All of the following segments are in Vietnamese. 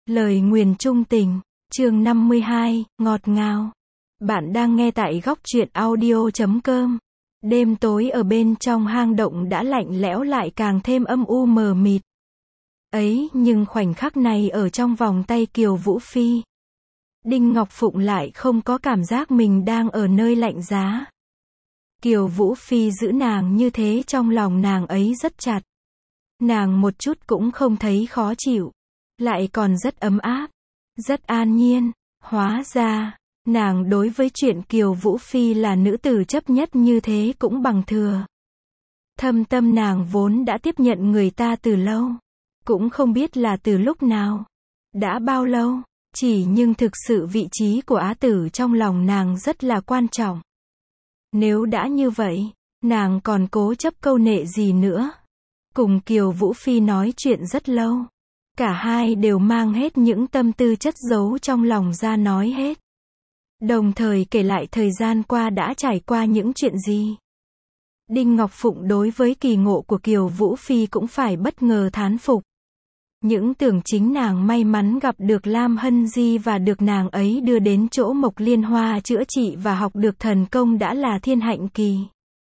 Lời nguyền chung tình, chương 52, ngọt ngào. Bạn đang nghe tại góc truyện audio.com. Đêm tối ở bên trong hang động đã lạnh lẽo lại càng thêm âm u mờ mịt. Ấy, nhưng khoảnh khắc này ở trong vòng tay Kiều Vũ Phi, Đinh Ngọc Phụng lại không có cảm giác mình đang ở nơi lạnh giá. Kiều Vũ Phi giữ nàng như thế trong lòng nàng ấy rất chặt. Nàng một chút cũng không thấy khó chịu, lại còn rất ấm áp, rất an nhiên. Hóa ra, nàng đối với chuyện Kiều Vũ Phi là nữ tử chấp nhất như thế cũng bằng thừa. Thâm tâm nàng vốn đã tiếp nhận người ta từ lâu, cũng không biết là từ lúc nào, đã bao lâu, nhưng thực sự vị trí của Á Tử trong lòng nàng rất là quan trọng. Nếu đã như vậy, nàng còn cố chấp câu nệ gì nữa. Cùng Kiều Vũ Phi nói chuyện rất lâu. Cả hai đều mang hết những tâm tư chất giấu trong lòng ra nói hết. Đồng thời kể lại thời gian qua đã trải qua những chuyện gì. Đinh Ngọc Phụng đối với kỳ ngộ của Kiều Vũ Phi cũng phải bất ngờ thán phục. Những tưởng chính nàng may mắn gặp được Lam Hân Di và được nàng ấy đưa đến chỗ Mộc Liên Hoa chữa trị và học được thần công đã là thiên hạnh kỳ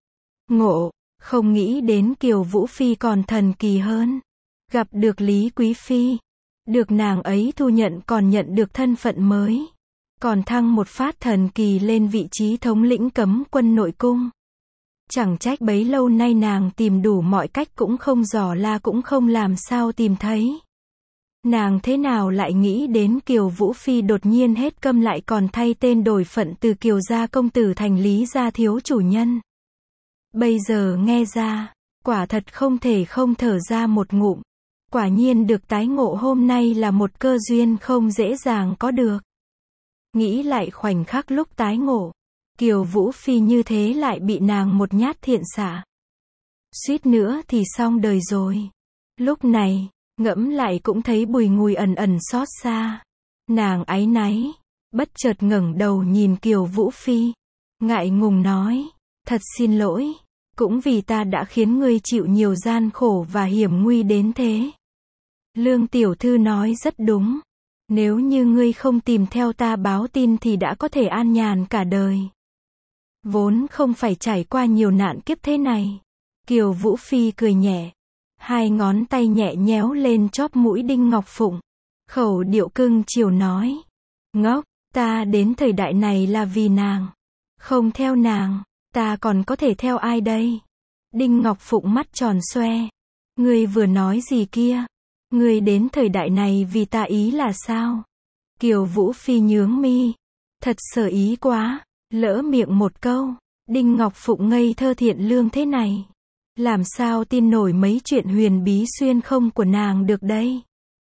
ngộ. Không nghĩ đến Kiều Vũ Phi còn thần kỳ hơn. Gặp được Lý Quý Phi, được nàng ấy thu nhận còn nhận được thân phận mới. Còn thăng một phát thần kỳ lên vị trí thống lĩnh cấm quân nội cung. Chẳng trách bấy lâu nay nàng tìm đủ mọi cách cũng không dò la cũng không làm sao tìm thấy. Nàng thế nào lại nghĩ đến Kiều Vũ Phi đột nhiên hết câm lại còn thay tên đổi phận từ Kiều gia công tử thành Lý gia thiếu chủ nhân. Bây giờ nghe ra, quả thật không thể không thở ra một ngụm. Quả nhiên được tái ngộ hôm nay là một cơ duyên không dễ dàng có được. Nghĩ lại khoảnh khắc lúc tái ngộ, Kiều Vũ Phi như thế lại bị nàng một nhát thiện xạ. Suýt nữa thì xong đời rồi. Lúc này, ngẫm lại cũng thấy bùi ngùi ẩn ẩn xót xa. Nàng áy náy, bất chợt ngẩng đầu nhìn Kiều Vũ Phi, ngại ngùng nói, thật xin lỗi, cũng vì ta đã khiến ngươi chịu nhiều gian khổ và hiểm nguy đến thế. Lương tiểu thư nói rất đúng. Nếu như ngươi không tìm theo ta báo tin thì đã có thể an nhàn cả đời. Vốn không phải trải qua nhiều nạn kiếp thế này. Kiều Vũ Phi cười nhẹ. Hai ngón tay nhẹ nhéo lên chóp mũi Đinh Ngọc Phụng. Khẩu điệu cưng chiều nói. Ngốc, ta đến thời đại này là vì nàng. Không theo nàng, ta còn có thể theo ai đây? Đinh Ngọc Phụng mắt tròn xoe. Ngươi vừa nói gì kia? Ngươi đến thời đại này vì ta ý là sao? Kiều Vũ Phi nhướng mi. Thật sở ý quá. Lỡ miệng một câu. Đinh Ngọc Phụng ngây thơ thiện lương thế này. Làm sao tin nổi mấy chuyện huyền bí xuyên không của nàng được đây?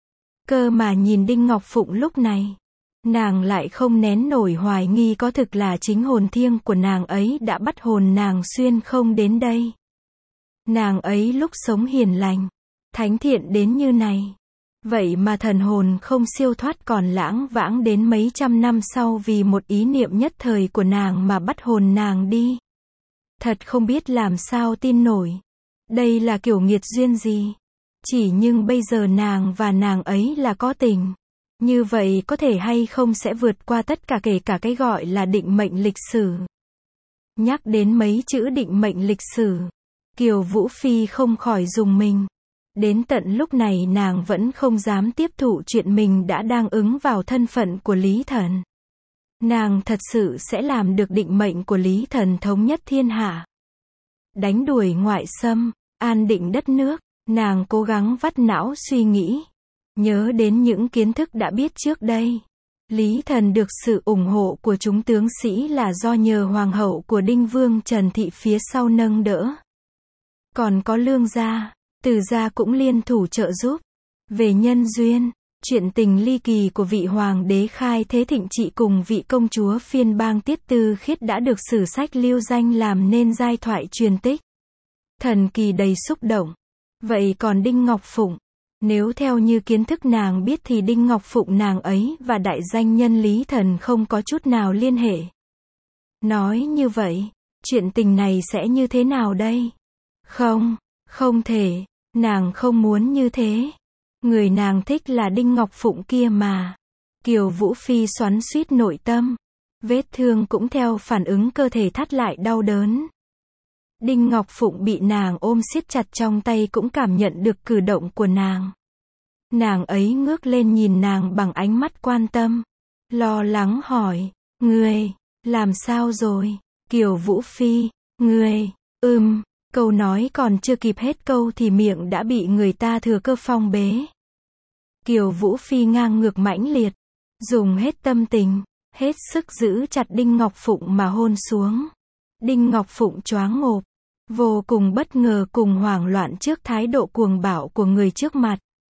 Cơ mà nhìn Đinh Ngọc Phụng lúc này, nàng lại không nén nổi hoài nghi có thực là chính hồn thiêng của nàng ấy đã bắt hồn nàng xuyên không đến đây. Nàng ấy lúc sống hiền lành, thánh thiện đến như này. Vậy mà thần hồn không siêu thoát còn lãng vãng đến mấy trăm năm sau vì một ý niệm nhất thời của nàng mà bắt hồn nàng đi. Thật không biết làm sao tin nổi. Đây là kiểu nghiệt duyên gì? Nhưng bây giờ nàng và nàng ấy là có tình. Như vậy có thể hay không sẽ vượt qua tất cả kể cả cái gọi là định mệnh lịch sử. Nhắc đến mấy chữ định mệnh lịch sử, Kiều Vũ Phi không khỏi rùng mình. Đến tận lúc này nàng vẫn không dám tiếp thụ chuyện mình đã đang ứng vào thân phận của Lý Thần. Nàng thật sự sẽ làm được định mệnh của Lý Thần thống nhất thiên hạ. Đánh đuổi ngoại xâm, an định đất nước, nàng cố gắng vắt não suy nghĩ. Nhớ đến những kiến thức đã biết trước đây. Lý Thần được sự ủng hộ của chúng tướng sĩ là do nhờ hoàng hậu của Đinh Vương Trần Thị phía sau nâng đỡ. Còn có Lương gia, Từ gia cũng liên thủ trợ giúp. Về nhân duyên, chuyện tình ly kỳ của vị hoàng đế Khai Thế Thịnh Trị cùng vị công chúa phiên bang Tiết Tư Khiết đã được sử sách lưu danh làm nên giai thoại truyền tích. Thần kỳ đầy xúc động. Vậy còn Đinh Ngọc Phụng? Nếu theo như kiến thức nàng biết thì Đinh Ngọc Phụng nàng ấy và đại danh nhân Lý Thần không có chút nào liên hệ. Nói như vậy, chuyện tình này sẽ như thế nào đây? Không thể, nàng không muốn như thế. Người nàng thích là Đinh Ngọc Phụng kia mà. Kiều Vũ Phi xoắn xuýt nội tâm. Vết thương cũng theo phản ứng cơ thể thắt lại đau đớn. Đinh Ngọc Phụng bị nàng ôm siết chặt trong tay cũng cảm nhận được cử động của nàng. Nàng ấy ngước lên nhìn nàng bằng ánh mắt quan tâm. Lo lắng hỏi, ngươi, làm sao rồi? Kiều Vũ Phi, ngươi, câu nói còn chưa kịp hết câu thì miệng đã bị người ta thừa cơ phong bế. Kiều Vũ Phi ngang ngược mãnh liệt, dùng hết tâm tình, hết sức giữ chặt Đinh Ngọc Phụng mà hôn xuống. Đinh Ngọc Phụng choáng ngộp, vô cùng bất ngờ cùng hoảng loạn trước thái độ cuồng bạo của người trước mặt.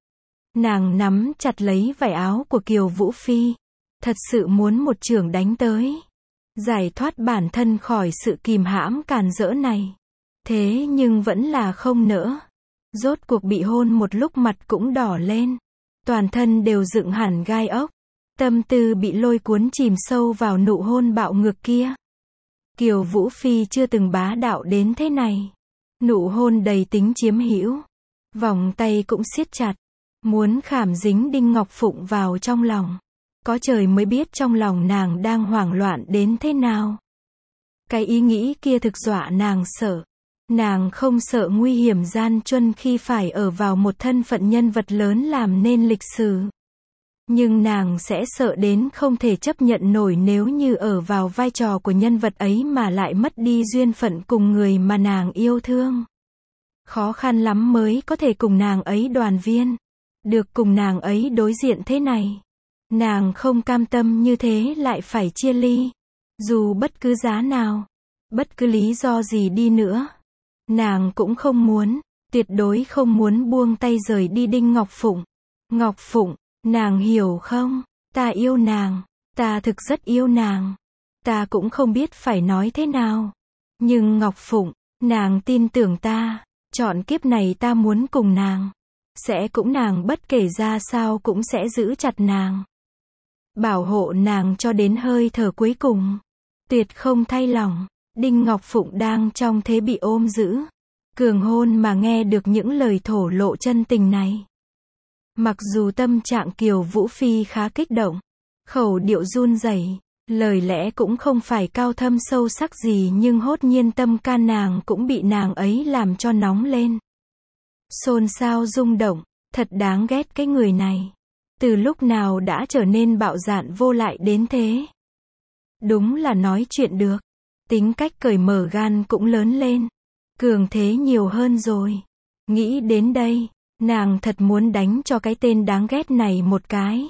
Nàng nắm chặt lấy vải áo của Kiều Vũ Phi, thật sự muốn một chưởng đánh tới, giải thoát bản thân khỏi sự kìm hãm càn rỡ này. Thế nhưng vẫn là không nỡ. Rốt cuộc bị hôn một lúc mặt cũng đỏ lên, toàn thân đều dựng hẳn gai ốc, tâm tư bị lôi cuốn chìm sâu vào nụ hôn bạo ngược kia. Kiều Vũ Phi chưa từng bá đạo đến thế này. Nụ hôn đầy tính chiếm hữu, vòng tay cũng siết chặt, muốn khảm dính Đinh Ngọc Phụng vào trong lòng. Có trời mới biết trong lòng nàng đang hoảng loạn đến thế nào. Cái ý nghĩ kia thực dọa nàng sợ. Nàng không sợ nguy hiểm gian truân khi phải ở vào một thân phận nhân vật lớn làm nên lịch sử. Nhưng nàng sẽ sợ đến không thể chấp nhận nổi nếu như ở vào vai trò của nhân vật ấy mà lại mất đi duyên phận cùng người mà nàng yêu thương. Khó khăn lắm mới có thể cùng nàng ấy đoàn viên. Được cùng nàng ấy đối diện thế này. Nàng không cam tâm như thế lại phải chia ly. Dù bất cứ giá nào, bất cứ lý do gì đi nữa. Nàng cũng không muốn, tuyệt đối không muốn buông tay rời đi Đinh Ngọc Phụng. Ngọc Phụng, nàng hiểu không? Ta yêu nàng, ta thực rất yêu nàng. Ta cũng không biết phải nói thế nào. Nhưng Ngọc Phụng, nàng tin tưởng ta, chọn kiếp này ta muốn cùng nàng. Sẽ cũng nàng bất kể ra sao cũng sẽ giữ chặt nàng. Bảo hộ nàng cho đến hơi thở cuối cùng. Tuyệt không thay lòng. Đinh Ngọc Phụng đang trong thế bị ôm giữ. Cường hôn mà nghe được những lời thổ lộ chân tình này. Mặc dù tâm trạng Kiều Vũ Phi khá kích động, khẩu điệu run rẩy, lời lẽ cũng không phải cao thâm sâu sắc gì nhưng hốt nhiên tâm can nàng cũng bị nàng ấy làm cho nóng lên. Xôn xao rung động, thật đáng ghét cái người này. Từ lúc nào đã trở nên bạo dạn vô lại đến thế. Đúng là nói chuyện được. Tính cách cởi mở gan cũng lớn lên. Cường thế nhiều hơn rồi. Nghĩ đến đây, nàng thật muốn đánh cho cái tên đáng ghét này một cái.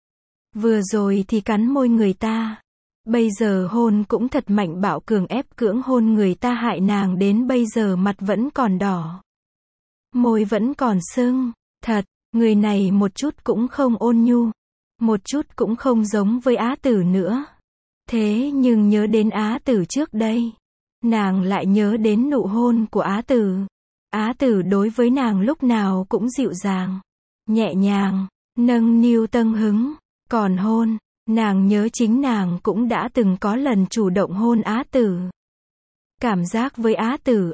Vừa rồi thì cắn môi người ta. Bây giờ hôn cũng thật mạnh bạo cường ép cưỡng hôn người ta hại nàng đến bây giờ mặt vẫn còn đỏ. Môi vẫn còn sưng. Thật, người này một chút cũng không ôn nhu. Một chút cũng không giống với Á Tử nữa. Thế nhưng nhớ đến Á Tử trước đây, nàng lại nhớ đến nụ hôn của Á Tử. Á Tử đối với nàng lúc nào cũng dịu dàng, nhẹ nhàng, nâng niu tâng hứng. Còn hôn, nàng nhớ chính nàng cũng đã từng có lần chủ động hôn Á Tử. Cảm giác với Á Tử,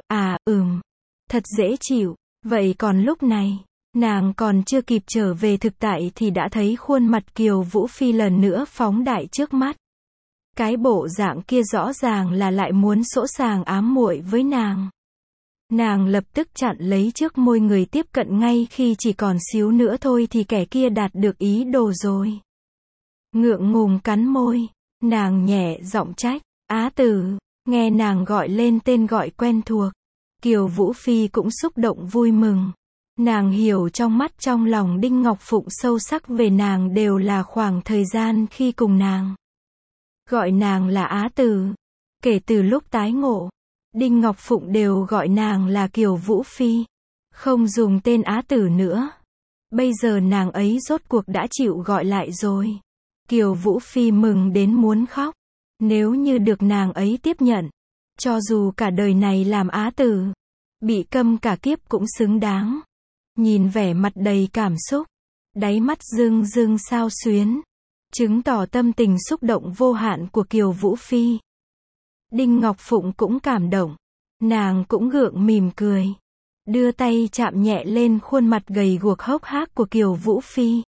thật dễ chịu. Vậy còn lúc này, nàng còn chưa kịp trở về thực tại thì đã thấy khuôn mặt Kiều Vũ Phi lần nữa phóng đại trước mắt. Cái bộ dạng kia rõ ràng là lại muốn sỗ sàng ám muội với nàng. Nàng lập tức chặn lấy trước môi người tiếp cận ngay khi chỉ còn xíu nữa thôi thì kẻ kia đạt được ý đồ rồi. Ngượng ngùng cắn môi, nàng nhẹ giọng trách, Á Tử, nghe nàng gọi lên tên gọi quen thuộc. Kiều Vũ Phi cũng xúc động vui mừng. Nàng hiểu trong mắt trong lòng Đinh Ngọc Phụng sâu sắc về nàng đều là khoảng thời gian khi cùng nàng. Gọi nàng là Á Tử. Kể từ lúc tái ngộ, Đinh Ngọc Phụng đều gọi nàng là Kiều Vũ Phi. Không dùng tên Á Tử nữa. Bây giờ nàng ấy rốt cuộc đã chịu gọi lại rồi. Kiều Vũ Phi mừng đến muốn khóc. Nếu như được nàng ấy tiếp nhận, cho dù cả đời này làm Á Tử, bị câm cả kiếp cũng xứng đáng. Nhìn vẻ mặt đầy cảm xúc, đáy mắt rưng rưng xao xuyến, chứng tỏ tâm tình xúc động vô hạn của Kiều Vũ Phi. Đinh Ngọc Phụng cũng cảm động, nàng cũng gượng mỉm cười. đưa tay chạm nhẹ lên khuôn mặt gầy guộc hốc hác của Kiều Vũ Phi.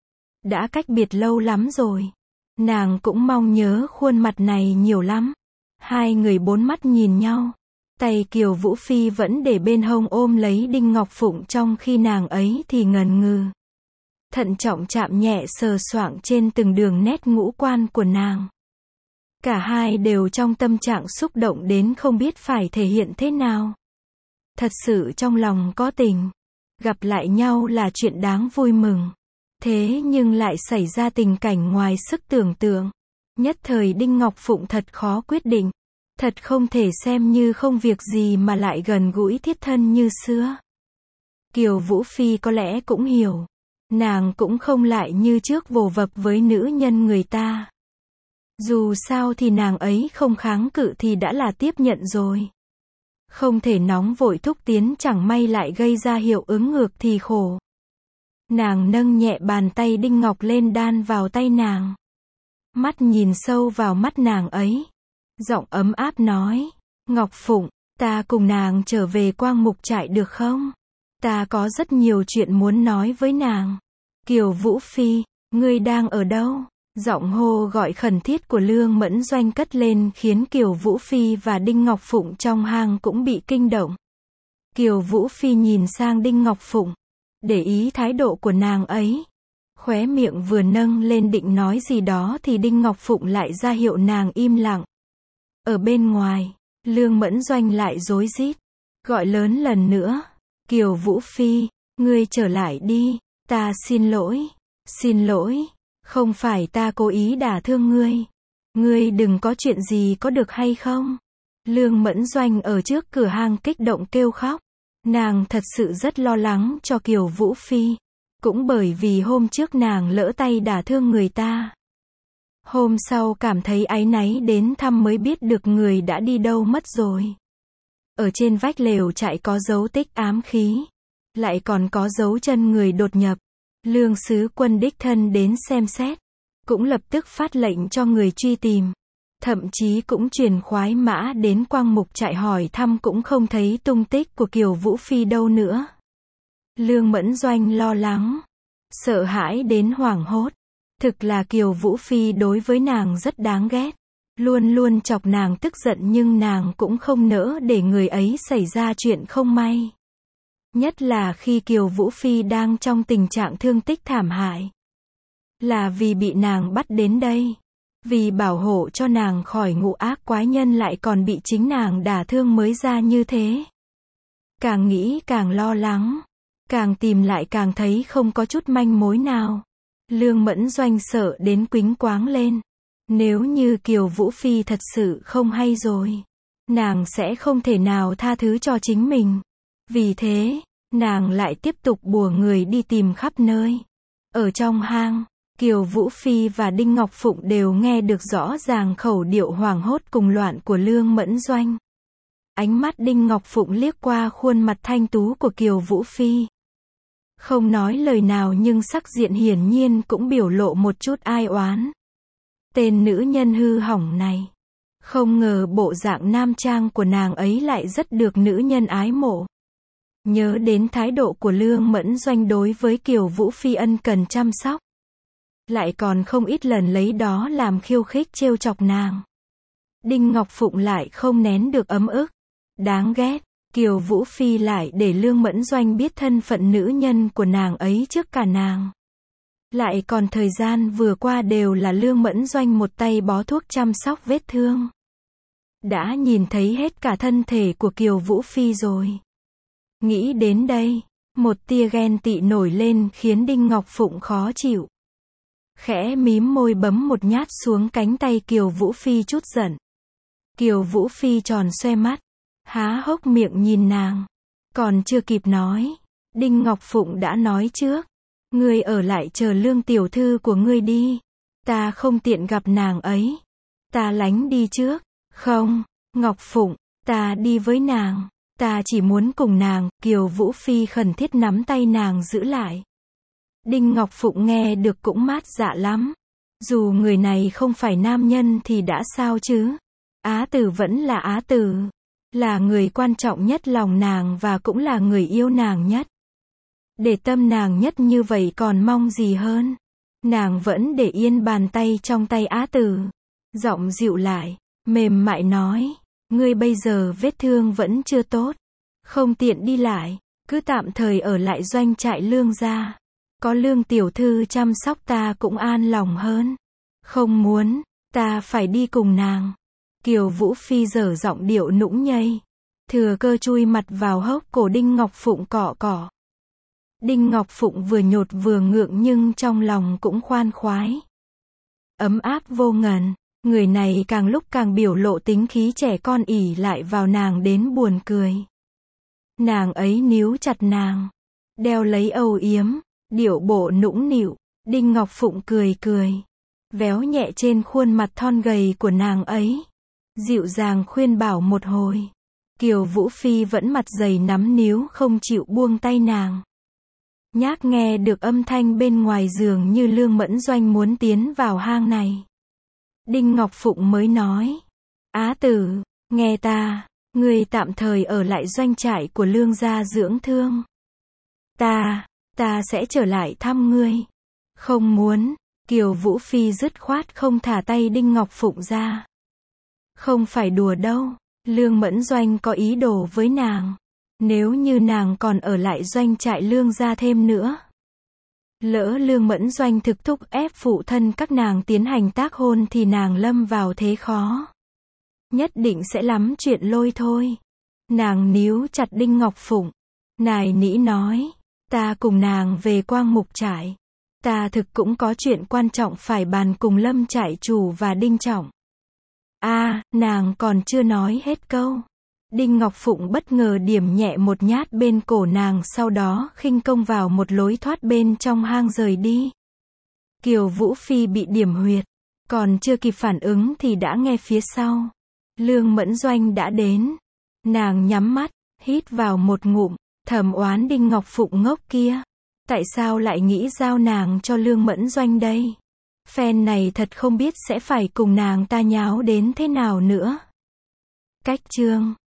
Đã cách biệt lâu lắm rồi. Nàng cũng mong nhớ khuôn mặt này nhiều lắm. Hai người bốn mắt nhìn nhau. Tay Kiều Vũ Phi vẫn để bên hông ôm lấy Đinh Ngọc Phụng trong khi nàng ấy thì ngần ngừ. Thận trọng chạm nhẹ sờ soạng trên từng đường nét ngũ quan của nàng. Cả hai đều trong tâm trạng xúc động đến không biết phải thể hiện thế nào. Thật sự trong lòng có tình. Gặp lại nhau là chuyện đáng vui mừng. Thế nhưng lại xảy ra tình cảnh ngoài sức tưởng tượng. Nhất thời Đinh Ngọc Phụng thật khó quyết định. Thật không thể xem như không việc gì mà lại gần gũi thiết thân như xưa. Kiều Vũ Phi có lẽ cũng hiểu. Nàng cũng không lại như trước vồ vập với nữ nhân người ta. Dù sao thì nàng ấy không kháng cự thì đã là tiếp nhận rồi. Không thể nóng vội thúc tiến chẳng may lại gây ra hiệu ứng ngược thì khổ. Nàng nâng nhẹ bàn tay Đinh Ngọc lên đan vào tay nàng. Mắt nhìn sâu vào mắt nàng ấy. Giọng ấm áp nói. Ngọc Phụng, ta cùng nàng trở về Quang Mục trại được không? Ta có rất nhiều chuyện muốn nói với nàng. Kiều Vũ Phi, ngươi đang ở đâu? Giọng hô gọi khẩn thiết của Lương Mẫn Doanh cất lên khiến Kiều Vũ Phi và Đinh Ngọc Phụng trong hang cũng bị kinh động. Kiều Vũ Phi nhìn sang Đinh Ngọc Phụng, để ý thái độ của nàng ấy. Khóe miệng vừa nâng lên định nói gì đó thì Đinh Ngọc Phụng lại ra hiệu nàng im lặng. Ở bên ngoài, Lương Mẫn Doanh lại rối rít, gọi lớn lần nữa. Kiều Vũ Phi, ngươi trở lại đi, ta xin lỗi, không phải ta cố ý đả thương ngươi. Ngươi đừng có chuyện gì có được hay không? Lương Mẫn Doanh ở trước cửa hang kích động kêu khóc. Nàng thật sự rất lo lắng cho Kiều Vũ Phi. Cũng bởi vì hôm trước nàng lỡ tay đả thương người ta. Hôm sau cảm thấy áy náy đến thăm mới biết được người đã đi đâu mất rồi. Ở trên vách lều trại có dấu tích ám khí. Lại còn có dấu chân người đột nhập. Lương sứ quân đích thân đến xem xét. Cũng lập tức phát lệnh cho người truy tìm. Thậm chí cũng truyền khoái mã đến Quang Mục trại hỏi thăm cũng không thấy tung tích của Kiều Vũ Phi đâu nữa. Lương Mẫn Doanh lo lắng. Sợ hãi đến hoảng hốt. Thực là Kiều Vũ Phi đối với nàng rất đáng ghét. Luôn luôn chọc nàng tức giận nhưng nàng cũng không nỡ để người ấy xảy ra chuyện không may. Nhất là khi Kiều Vũ Phi đang trong tình trạng thương tích thảm hại. Là vì bị nàng bắt đến đây. Vì bảo hộ cho nàng khỏi ngũ ác quái nhân lại còn bị chính nàng đả thương mới ra như thế. Càng nghĩ càng lo lắng. Càng tìm lại càng thấy không có chút manh mối nào. Lương Mẫn Doanh sợ đến quýnh quáng lên. Nếu như Kiều Vũ Phi thật sự không hay rồi. Nàng sẽ không thể nào tha thứ cho chính mình. Vì thế, nàng lại tiếp tục bùa người đi tìm khắp nơi. Ở trong hang, Kiều Vũ Phi và Đinh Ngọc Phụng đều nghe được rõ ràng khẩu điệu hoảng hốt cùng loạn của Lương Mẫn Doanh. Ánh mắt Đinh Ngọc Phụng liếc qua khuôn mặt thanh tú của Kiều Vũ Phi. Không nói lời nào nhưng sắc diện hiển nhiên cũng biểu lộ một chút ai oán. Tên nữ nhân hư hỏng này. Không ngờ bộ dạng nam trang của nàng ấy lại rất được nữ nhân ái mộ. Nhớ đến thái độ của Lương Mẫn Doanh đối với Kiều Vũ Phi ân cần chăm sóc. Lại còn không ít lần lấy đó làm khiêu khích trêu chọc nàng. Đinh Ngọc Phụng lại không nén được ấm ức. Đáng ghét, Kiều Vũ Phi lại để Lương Mẫn Doanh biết thân phận nữ nhân của nàng ấy trước cả nàng. Lại còn thời gian vừa qua đều là Lương Mẫn Doanh một tay bó thuốc chăm sóc vết thương. Đã nhìn thấy hết cả thân thể của Kiều Vũ Phi rồi. Nghĩ đến đây, một tia ghen tị nổi lên khiến Đinh Ngọc Phụng khó chịu. Khẽ mím môi bấm một nhát xuống cánh tay Kiều Vũ Phi chút giận. Kiều Vũ Phi tròn xoe mắt, há hốc miệng nhìn nàng. Còn chưa kịp nói, Đinh Ngọc Phụng đã nói trước. Ngươi ở lại chờ Lương tiểu thư của ngươi đi. Ta không tiện gặp nàng ấy. Ta lánh đi trước. Không, Ngọc Phụng, ta đi với nàng. Ta chỉ muốn cùng nàng. Kiều Vũ Phi khẩn thiết nắm tay nàng giữ lại. Đinh Ngọc Phụng nghe được cũng mát dạ lắm. Dù người này không phải nam nhân thì đã sao chứ. Á tử vẫn là á tử. là người quan trọng nhất lòng nàng và cũng là người yêu nàng nhất. Để tâm nàng nhất như vậy còn mong gì hơn. Nàng vẫn để yên bàn tay trong tay Á Tử. Giọng dịu lại, mềm mại nói, ngươi bây giờ vết thương vẫn chưa tốt, không tiện đi lại, cứ tạm thời ở lại doanh trại Lương gia. Có Lương tiểu thư chăm sóc ta cũng an lòng hơn. Không muốn, ta phải đi cùng nàng. Kiều Vũ Phi dở giọng điệu nũng nhây. Thừa cơ chui mặt vào hốc cổ Đinh Ngọc Phụng cọ cọ. Đinh Ngọc Phụng vừa nhột vừa ngượng nhưng trong lòng cũng khoan khoái. Ấm áp vô ngần, người này càng lúc càng biểu lộ tính khí trẻ con ỷ lại vào nàng đến buồn cười. Nàng ấy níu chặt nàng, đeo lấy âu yếm, điệu bộ nũng nịu, Đinh Ngọc Phụng cười cười, véo nhẹ trên khuôn mặt thon gầy của nàng ấy, dịu dàng khuyên bảo một hồi. Kiều Vũ Phi vẫn mặt dày nắm níu không chịu buông tay nàng. Nhác nghe được âm thanh bên ngoài giường như Lương Mẫn Doanh muốn tiến vào hang này. Đinh Ngọc Phụng mới nói, Á Tử, nghe ta, ngươi tạm thời ở lại doanh trại của Lương gia dưỡng thương. Ta sẽ trở lại thăm ngươi. Không muốn, Kiều Vũ Phi dứt khoát không thả tay Đinh Ngọc Phụng ra. Không phải đùa đâu, Lương Mẫn Doanh có ý đồ với nàng. Nếu như nàng còn ở lại doanh trại Lương gia thêm nữa. Lỡ Lương Mẫn Doanh thực thúc ép phụ thân các nàng tiến hành tác hôn thì nàng lâm vào thế khó. Nhất định sẽ lắm chuyện lôi thôi. Nàng níu chặt Đinh Ngọc Phụng. Nài nỉ nói, ta cùng nàng về Quang Mục trại. Ta thực cũng có chuyện quan trọng phải bàn cùng Lâm trại chủ và Đinh Trọng. Nàng còn chưa nói hết câu. Đinh Ngọc Phụng bất ngờ điểm nhẹ một nhát bên cổ nàng, sau đó khinh công vào một lối thoát bên trong hang rời đi. Kiều Vũ Phi bị điểm huyệt, còn chưa kịp phản ứng thì đã nghe phía sau. Lương Mẫn Doanh đã đến. Nàng nhắm mắt, hít vào một ngụm, thầm oán Đinh Ngọc Phụng ngốc kia. Tại sao lại nghĩ giao nàng cho Lương Mẫn Doanh đây? Phen này thật không biết sẽ phải cùng nàng ta nháo đến thế nào nữa. Cách chương